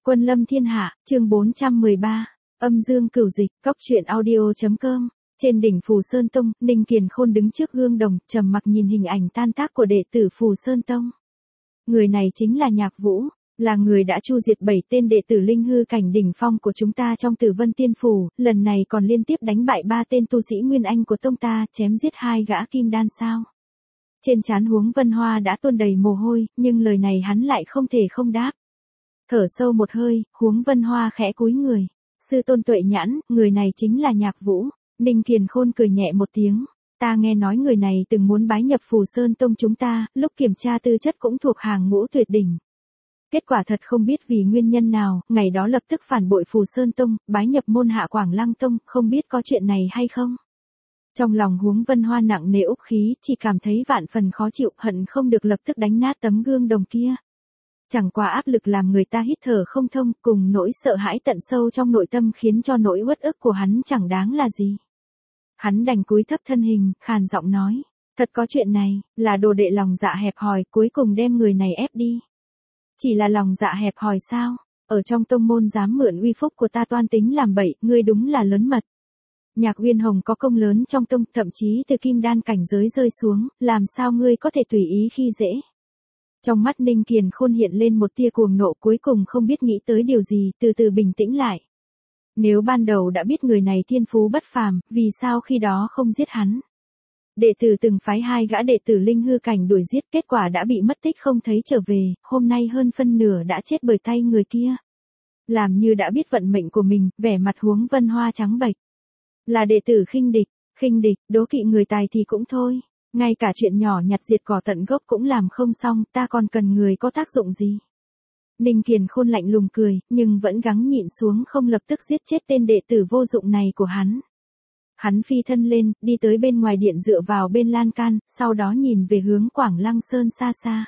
Quân lâm thiên hạ, chương 413, âm dương cửu dịch, cóc truyện audio.com. Trên đỉnh Phù Sơn Tông, Ninh Kiền Khôn đứng trước gương đồng, trầm mặc nhìn hình ảnh tan tác của đệ tử Phù Sơn Tông. Người này chính là Nhạc Vũ, là người đã chu diệt 7 tên đệ tử linh hư cảnh đỉnh phong của chúng ta trong Tử Vân Tiên Phủ, lần này còn liên tiếp đánh bại 3 tên tu sĩ Nguyên Anh của tông ta, chém giết 2 gã kim đan sao. Trên trán Huống Vân Hoa đã tuôn đầy mồ hôi, nhưng lời này hắn lại không thể không đáp. Thở sâu một hơi, Huống Vân Hoa khẽ cúi người. Sư tôn Tuệ Nhãn, người này chính là Nhạc Vũ. Ninh Kiền Khôn cười nhẹ một tiếng. Ta nghe nói người này từng muốn bái nhập Phù Sơn Tông chúng ta, lúc kiểm tra tư chất cũng thuộc hàng ngũ tuyệt đỉnh. Kết quả thật không biết vì nguyên nhân nào, ngày đó lập tức phản bội Phù Sơn Tông, bái nhập môn hạ Quảng Lăng Tông, không biết có chuyện này hay không. Trong lòng Huống Vân Hoa nặng nề úc khí, chỉ cảm thấy vạn phần khó chịu, hận không được lập tức đánh nát tấm gương đồng kia. Chẳng qua áp lực làm người ta hít thở không thông, cùng nỗi sợ hãi tận sâu trong nội tâm khiến cho nỗi uất ức của hắn chẳng đáng là gì. Hắn đành cúi thấp thân hình, khàn giọng nói, thật có chuyện này, là đồ đệ lòng dạ hẹp hòi, cuối cùng đem người này ép đi. Chỉ là lòng dạ hẹp hòi sao? Ở trong tông môn dám mượn uy phúc của ta toan tính làm bậy, ngươi đúng là lớn mật. Nhạc Uyên Hồng có công lớn trong tông, thậm chí từ kim đan cảnh giới rơi xuống, làm sao ngươi có thể tùy ý khi dễ? Trong mắt Ninh Kiền Khôn hiện lên một tia cuồng nộ, cuối cùng không biết nghĩ tới điều gì, từ từ bình tĩnh lại. Nếu ban đầu đã biết người này thiên phú bất phàm, vì sao khi đó không giết hắn? Đệ tử từng phái 2 gã đệ tử linh hư cảnh đuổi giết, kết quả đã bị mất tích không thấy trở về, hôm nay hơn phân nửa đã chết bởi tay người kia. Làm như đã biết vận mệnh của mình, vẻ mặt Huống Vân Hoa trắng bệch. Là đệ tử khinh địch, đố kỵ người tài thì cũng thôi. Ngay cả chuyện nhỏ nhặt diệt cỏ tận gốc cũng làm không xong, ta còn cần người có tác dụng gì? Ninh Kiền Khôn lạnh lùng cười, nhưng vẫn gắng nhịn xuống không lập tức giết chết tên đệ tử vô dụng này của hắn. Hắn phi thân lên, đi tới bên ngoài điện dựa vào bên lan can, sau đó nhìn về hướng Quảng Lăng Sơn xa xa.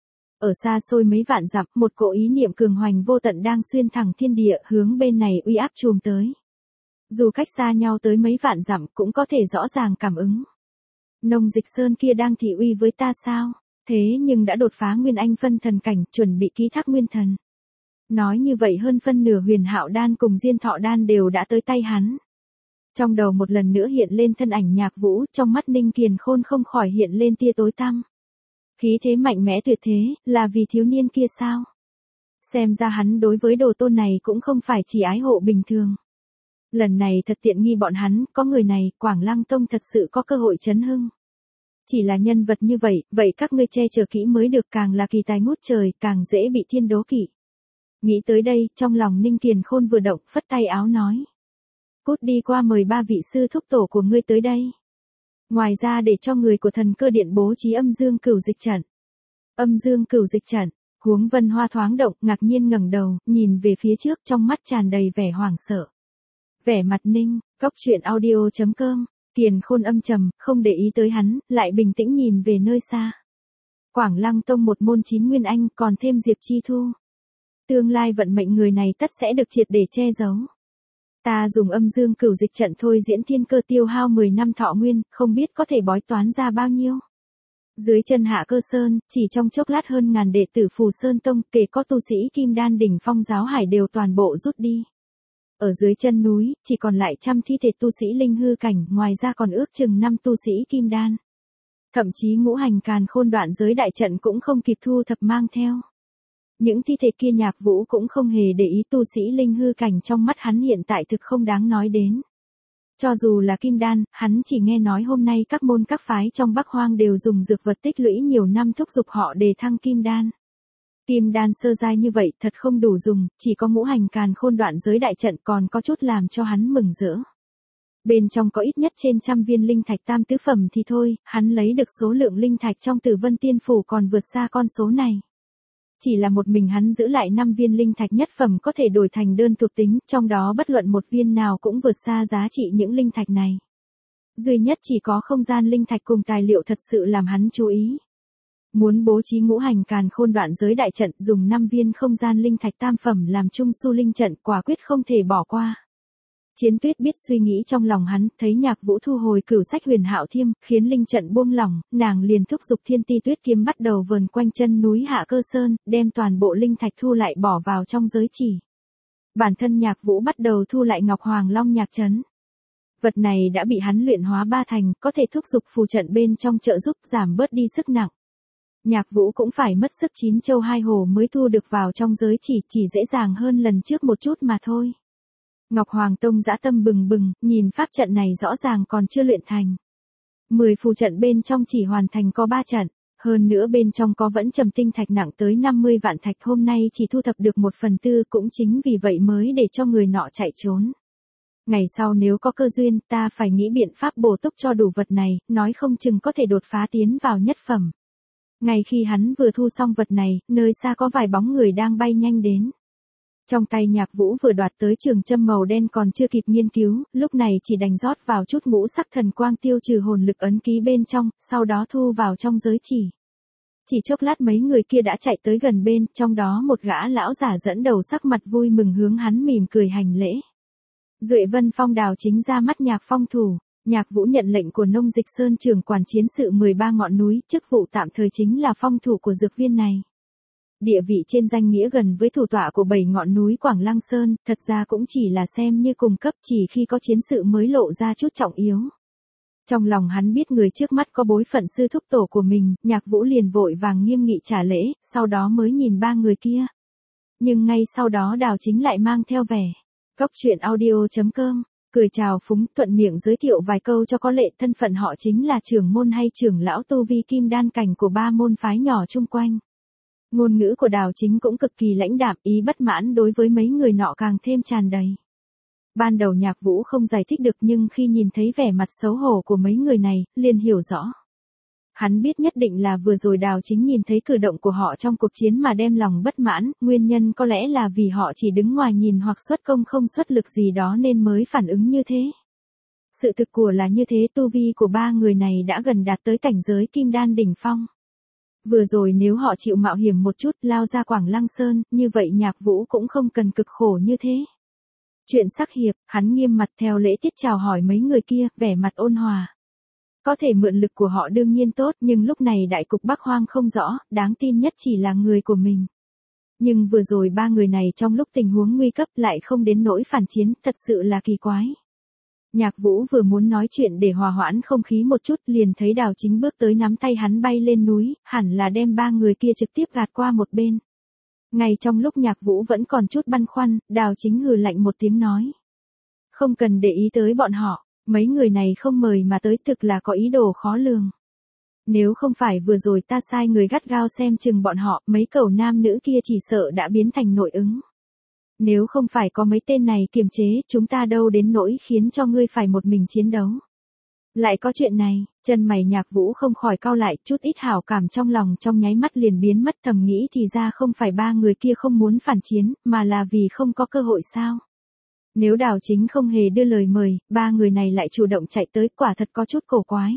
Ở xa xôi mấy vạn dặm, một cỗ ý niệm cường hoành vô tận đang xuyên thẳng thiên địa, hướng bên này uy áp trùm tới. Dù cách xa nhau tới mấy vạn dặm cũng có thể rõ ràng cảm ứng. Nông Dịch Sơn kia đang thị uy với ta sao? Thế nhưng đã đột phá Nguyên Anh phân thần cảnh, chuẩn bị ký thác nguyên thần. Nói như vậy hơn phân nửa Huyền Hạo đan cùng Diên Thọ đan đều đã tới tay hắn. Trong đầu một lần nữa hiện lên thân ảnh Nhạc Vũ, trong mắt Ninh Kiền Khôn không khỏi hiện lên tia tối tăm. Khí thế mạnh mẽ tuyệt thế, là vì thiếu niên kia sao? Xem ra hắn đối với đồ tôn này cũng không phải chỉ ái hộ bình thường. Lần này thật tiện nghi bọn hắn, có người này, Quảng Lăng Tông thật sự có cơ hội chấn hưng. Chỉ là nhân vật như vậy, vậy các ngươi che chở kỹ mới được, càng là kỳ tài ngút trời, càng dễ bị thiên đố kỵ. Nghĩ tới đây, trong lòng Ninh Kiền Khôn vừa động, phất tay áo nói. Cút đi qua mời 3 vị sư thúc tổ của ngươi tới đây. Ngoài ra để cho người của Thần Cơ Điện bố trí âm dương cửu dịch trận. Âm dương cửu dịch trận, Huống Vân Hoa thoáng động, ngạc nhiên ngẩng đầu, nhìn về phía trước, trong mắt tràn đầy vẻ hoảng sợ. Vẻ mặt Ninh, cóc truyện audio.com, Kiền Khôn âm trầm, không để ý tới hắn, lại bình tĩnh nhìn về nơi xa. Quảng Lăng Tông một môn 9 Nguyên Anh, còn thêm Diệp Chi Thu. Tương lai vận mệnh người này tất sẽ được triệt để che giấu. Ta dùng âm dương cửu dịch trận thôi diễn thiên cơ tiêu hao 10 năm thọ nguyên, không biết có thể bói toán ra bao nhiêu. Dưới chân Hạ Cơ Sơn, chỉ trong chốc lát hơn ngàn đệ tử Phù Sơn Tông, kể có tu sĩ Kim Đan đỉnh phong giáo hải đều toàn bộ rút đi. Ở dưới chân núi, chỉ còn lại trăm thi thể tu sĩ linh hư cảnh, ngoài ra còn ước chừng 5 tu sĩ Kim Đan. Thậm chí ngũ hành càn khôn đoạn giới đại trận cũng không kịp thu thập mang theo. Những thi thể kia Nhạc Vũ cũng không hề để ý, tu sĩ linh hư cảnh trong mắt hắn hiện tại thực không đáng nói đến. Cho dù là Kim Đan, hắn chỉ nghe nói hôm nay các môn các phái trong Bắc Hoang đều dùng dược vật tích lũy nhiều năm thúc giục họ đề thăng Kim Đan. Kim Đan sơ giai như vậy thật không đủ dùng, chỉ có ngũ hành càn khôn đoạn giới đại trận còn có chút làm cho hắn mừng rỡ. Bên trong có ít nhất trên 100 viên linh thạch tam tứ phẩm thì thôi, hắn lấy được số lượng linh thạch trong Tử Vân Tiên Phủ còn vượt xa con số này. Chỉ là một mình hắn giữ lại 5 viên linh thạch nhất phẩm có thể đổi thành đơn thuộc tính, trong đó bất luận một viên nào cũng vượt xa giá trị những linh thạch này. Duy nhất chỉ có không gian linh thạch cùng tài liệu thật sự làm hắn chú ý. Muốn bố trí ngũ hành càn khôn đoạn giới đại trận, dùng 5 viên không gian linh thạch tam phẩm làm chung su linh trận, quả quyết không thể bỏ qua. Chiến Tuyết biết suy nghĩ trong lòng hắn, thấy Nhạc Vũ thu hồi cửu sách Huyền Hạo Thiêm, khiến linh trận buông lỏng, nàng liền thúc giục Thiên Ti Tuyết kiếm bắt đầu vờn quanh chân núi Hạ Cơ Sơn, đem toàn bộ linh thạch thu lại bỏ vào trong giới chỉ. Bản thân Nhạc Vũ bắt đầu thu lại Ngọc Hoàng Long Nhạc Trấn. Vật này đã bị hắn luyện hóa ba thành, có thể thúc giục phù trận bên trong trợ giúp giảm bớt đi sức nặng. Nhạc Vũ cũng phải mất sức 9 châu 2 hồ mới thu được vào trong giới chỉ dễ dàng hơn lần trước một chút mà thôi. Ngọc Hoàng Tông dã tâm bừng bừng, nhìn pháp trận này rõ ràng còn chưa luyện thành. 10 phù trận bên trong chỉ hoàn thành có 3 trận, hơn nữa bên trong có vẫn trầm tinh thạch nặng tới 50 vạn thạch, hôm nay chỉ thu thập được 1/4, cũng chính vì vậy mới để cho người nọ chạy trốn. Ngày sau nếu có cơ duyên, ta phải nghĩ biện pháp bổ túc cho đủ vật này, nói không chừng có thể đột phá tiến vào nhất phẩm. Ngay khi hắn vừa thu xong vật này, nơi xa có vài bóng người đang bay nhanh đến. Trong tay Nhạc Vũ vừa đoạt tới trường châm màu đen còn chưa kịp nghiên cứu, lúc này chỉ đành rót vào chút ngũ sắc thần quang tiêu trừ hồn lực ấn ký bên trong, sau đó thu vào trong giới chỉ. Chỉ chốc lát mấy người kia đã chạy tới gần bên, trong đó một gã lão giả dẫn đầu sắc mặt vui mừng hướng hắn mỉm cười hành lễ. Duệ Vân Phong Đào Chính ra mắt Nhạc Phong thủ. Nhạc Vũ nhận lệnh của Nông Dịch Sơn trưởng quản chiến sự 13 ngọn núi, chức vụ tạm thời chính là phong thủ của dược viên này. Địa vị trên danh nghĩa gần với thủ tọa của 7 ngọn núi Quảng Lăng Sơn, thật ra cũng chỉ là xem như cùng cấp, chỉ khi có chiến sự mới lộ ra chút trọng yếu. Trong lòng hắn biết người trước mắt có bối phận sư thúc tổ của mình, Nhạc Vũ liền vội vàng nghiêm nghị trả lễ, sau đó mới nhìn ba người kia. Nhưng ngay sau đó Đào Chính lại mang theo vẻ Cóc truyện audio.com, cười chào phúng, thuận miệng giới thiệu vài câu cho có lệ, thân phận họ chính là trưởng môn hay trưởng lão tu vi kim đan cảnh của 3 môn phái nhỏ chung quanh. Ngôn ngữ của Đào Chính cũng cực kỳ lãnh đạm, ý bất mãn đối với mấy người nọ càng thêm tràn đầy. Ban đầu Nhạc Vũ không giải thích được, nhưng khi nhìn thấy vẻ mặt xấu hổ của mấy người này, liền hiểu rõ. Hắn biết nhất định là vừa rồi Đào Chính nhìn thấy cử động của họ trong cuộc chiến mà đem lòng bất mãn, nguyên nhân có lẽ là vì họ chỉ đứng ngoài nhìn hoặc xuất công không xuất lực gì đó nên mới phản ứng như thế. Sự thực của là như thế, tu vi của ba người này đã gần đạt tới cảnh giới kim đan đỉnh phong. Vừa rồi nếu họ chịu mạo hiểm một chút lao ra Quảng Lăng Sơn, như vậy Nhạc Vũ cũng không cần cực khổ như thế. Chuyện sắc hiệp, hắn nghiêm mặt theo lễ tiết chào hỏi mấy người kia, vẻ mặt ôn hòa. Có thể mượn lực của họ đương nhiên tốt, nhưng lúc này đại cục Bắc Hoang không rõ, đáng tin nhất chỉ là người của mình. Nhưng vừa rồi ba người này trong lúc tình huống nguy cấp lại không đến nỗi phản chiến, thật sự là kỳ quái. Nhạc Vũ vừa muốn nói chuyện để hòa hoãn không khí một chút, liền thấy Đào Chính bước tới nắm tay hắn bay lên núi, hẳn là đem ba người kia trực tiếp gạt qua một bên. Ngay trong lúc Nhạc Vũ vẫn còn chút băn khoăn, Đào Chính hừ lạnh một tiếng nói. Không cần để ý tới bọn họ, mấy người này không mời mà tới thực là có ý đồ khó lường. Nếu không phải vừa rồi ta sai người gắt gao xem chừng bọn họ, mấy cẩu nam nữ kia chỉ sợ đã biến thành nội ứng. Nếu không phải có mấy tên này kiềm chế, chúng ta đâu đến nỗi khiến cho ngươi phải một mình chiến đấu. Lại có chuyện này, chân mày Nhạc Vũ không khỏi cau lại, chút ít hảo cảm trong lòng trong nháy mắt liền biến mất, thầm nghĩ thì ra không phải ba người kia không muốn phản chiến, mà là vì không có cơ hội sao. Nếu Đào Chính không hề đưa lời mời, ba người này lại chủ động chạy tới, quả thật có chút cổ quái.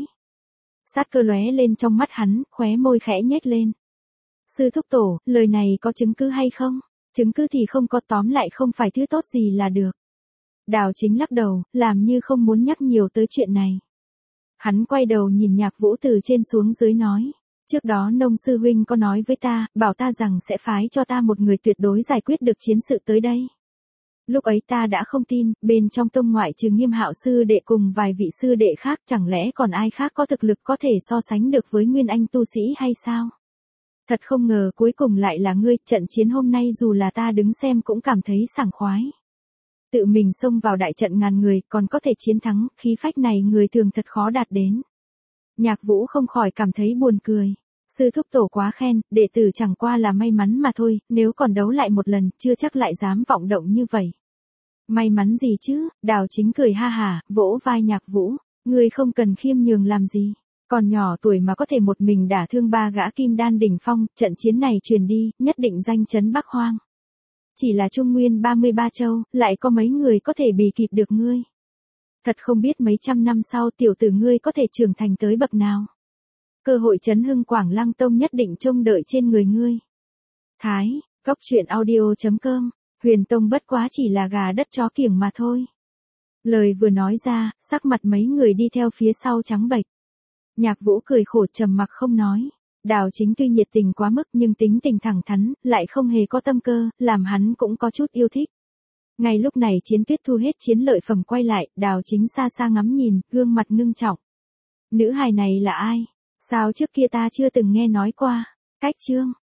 Sát cơ lóe lên trong mắt hắn, khóe môi khẽ nhếch lên. Sư thúc tổ, lời này có chứng cứ hay không? Chứng cứ thì không có, tóm lại không phải thứ tốt gì là được. Đào Chính lắc đầu, làm như không muốn nhắc nhiều tới chuyện này. Hắn quay đầu nhìn Nhạc Vũ từ trên xuống dưới nói. Trước đó Nông sư huynh có nói với ta, bảo ta rằng sẽ phái cho ta một người tuyệt đối giải quyết được chiến sự tới đây. Lúc ấy ta đã không tin, bên trong tông ngoại trừ Nghiêm Hạo sư đệ cùng vài vị sư đệ khác, chẳng lẽ còn ai khác có thực lực có thể so sánh được với Nguyên Anh tu sĩ hay sao? Thật không ngờ cuối cùng lại là ngươi, trận chiến hôm nay dù là ta đứng xem cũng cảm thấy sảng khoái. Tự mình xông vào đại trận ngàn người, còn có thể chiến thắng, khí phách này người thường thật khó đạt đến. Nhạc Vũ không khỏi cảm thấy buồn cười. Sư thúc tổ quá khen, đệ tử chẳng qua là may mắn mà thôi, nếu còn đấu lại một lần, chưa chắc lại dám vọng động như vậy. May mắn gì chứ, Đào Chính cười ha hả, vỗ vai Nhạc Vũ, ngươi không cần khiêm nhường làm gì. Còn nhỏ tuổi mà có thể một mình đả thương ba gã kim đan đỉnh phong, trận chiến này truyền đi, nhất định danh chấn Bắc Hoang. Chỉ là Trung Nguyên 33 châu, lại có mấy người có thể bì kịp được ngươi. Thật không biết mấy trăm năm sau tiểu tử ngươi có thể trưởng thành tới bậc nào. Cơ hội chấn hưng Quảng Lăng Tông nhất định trông đợi trên người ngươi. Thái, Cóc truyện audio.com, Huyền Tông bất quá chỉ là gà đất chó kiểng mà thôi. Lời vừa nói ra, sắc mặt mấy người đi theo phía sau trắng bệch. Nhạc Vũ cười khổ trầm mặc không nói. Đào Chính tuy nhiệt tình quá mức nhưng tính tình thẳng thắn, lại không hề có tâm cơ, làm hắn cũng có chút yêu thích. Ngay lúc này Chiến Tuyết thu hết chiến lợi phẩm quay lại, Đào Chính xa xa ngắm nhìn, gương mặt ngưng trọng. Nữ hài này là ai? Sao trước kia ta chưa từng nghe nói qua? Cách Trương,